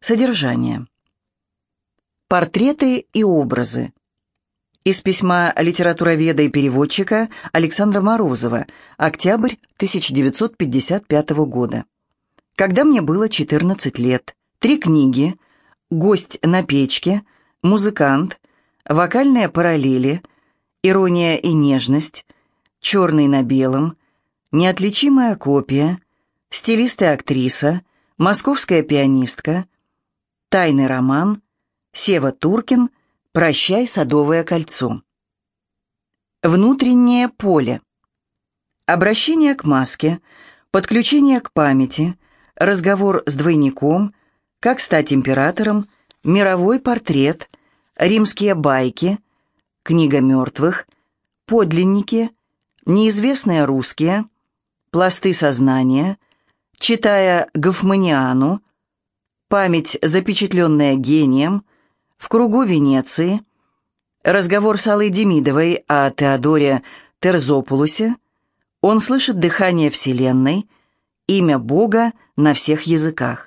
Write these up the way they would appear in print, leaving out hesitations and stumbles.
Содержание. Портреты и образы. Из письма литературоведа и переводчика Александра Морозова, октябрь 1955 года. Когда мне было 14 лет, 3 книги: «Гость на печке», «Музыкант», «Вокальные параллели», «Ирония и нежность», «Черный на белом», «Неотличимая копия», «Стилист и актриса», «Московская пианистка», «Тайный роман», Сева Туркин, «Прощай, садовое кольцо». Внутреннее поле. Обращение к маске, подключение к памяти, разговор с двойником, как стать императором, мировой портрет, римские байки, книга мертвых, подлинники, неизвестные русские, пласты сознания, читая Гофманиану, память, запечатленная гением, в кругу Венеции, разговор с Аллой Демидовой о Теодоре Терзопулусе, он слышит дыхание Вселенной, имя Бога на всех языках.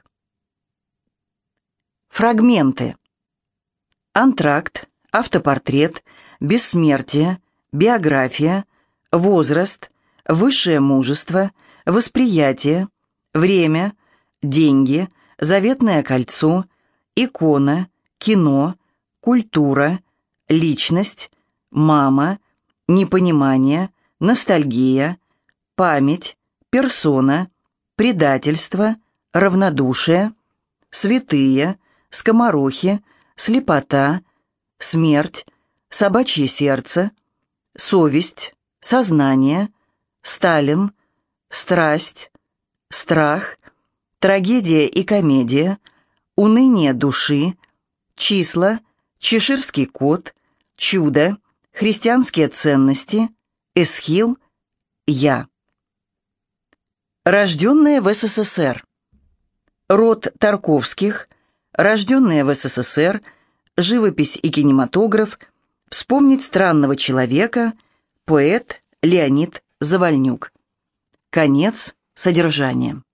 Фрагменты. Антракт, автопортрет, бессмертие, биография, возраст, высшее мужество, восприятие, время, деньги, заветное кольцо, икона, кино, культура, личность, мама, непонимание, ностальгия, память, персона, предательство, равнодушие, святые, скоморохи, слепота, смерть, собачье сердце, совесть, сознание, Сталин, страсть, страх, трагедия и комедия, уныние души, числа, чеширский кот, чудо, христианские ценности, эсхил, я. Рожденные в СССР. Род Тарковских, рожденные в СССР, живопись и кинематограф, вспомнить странного человека, поэт Леонид Завальнюк. Конец содержания.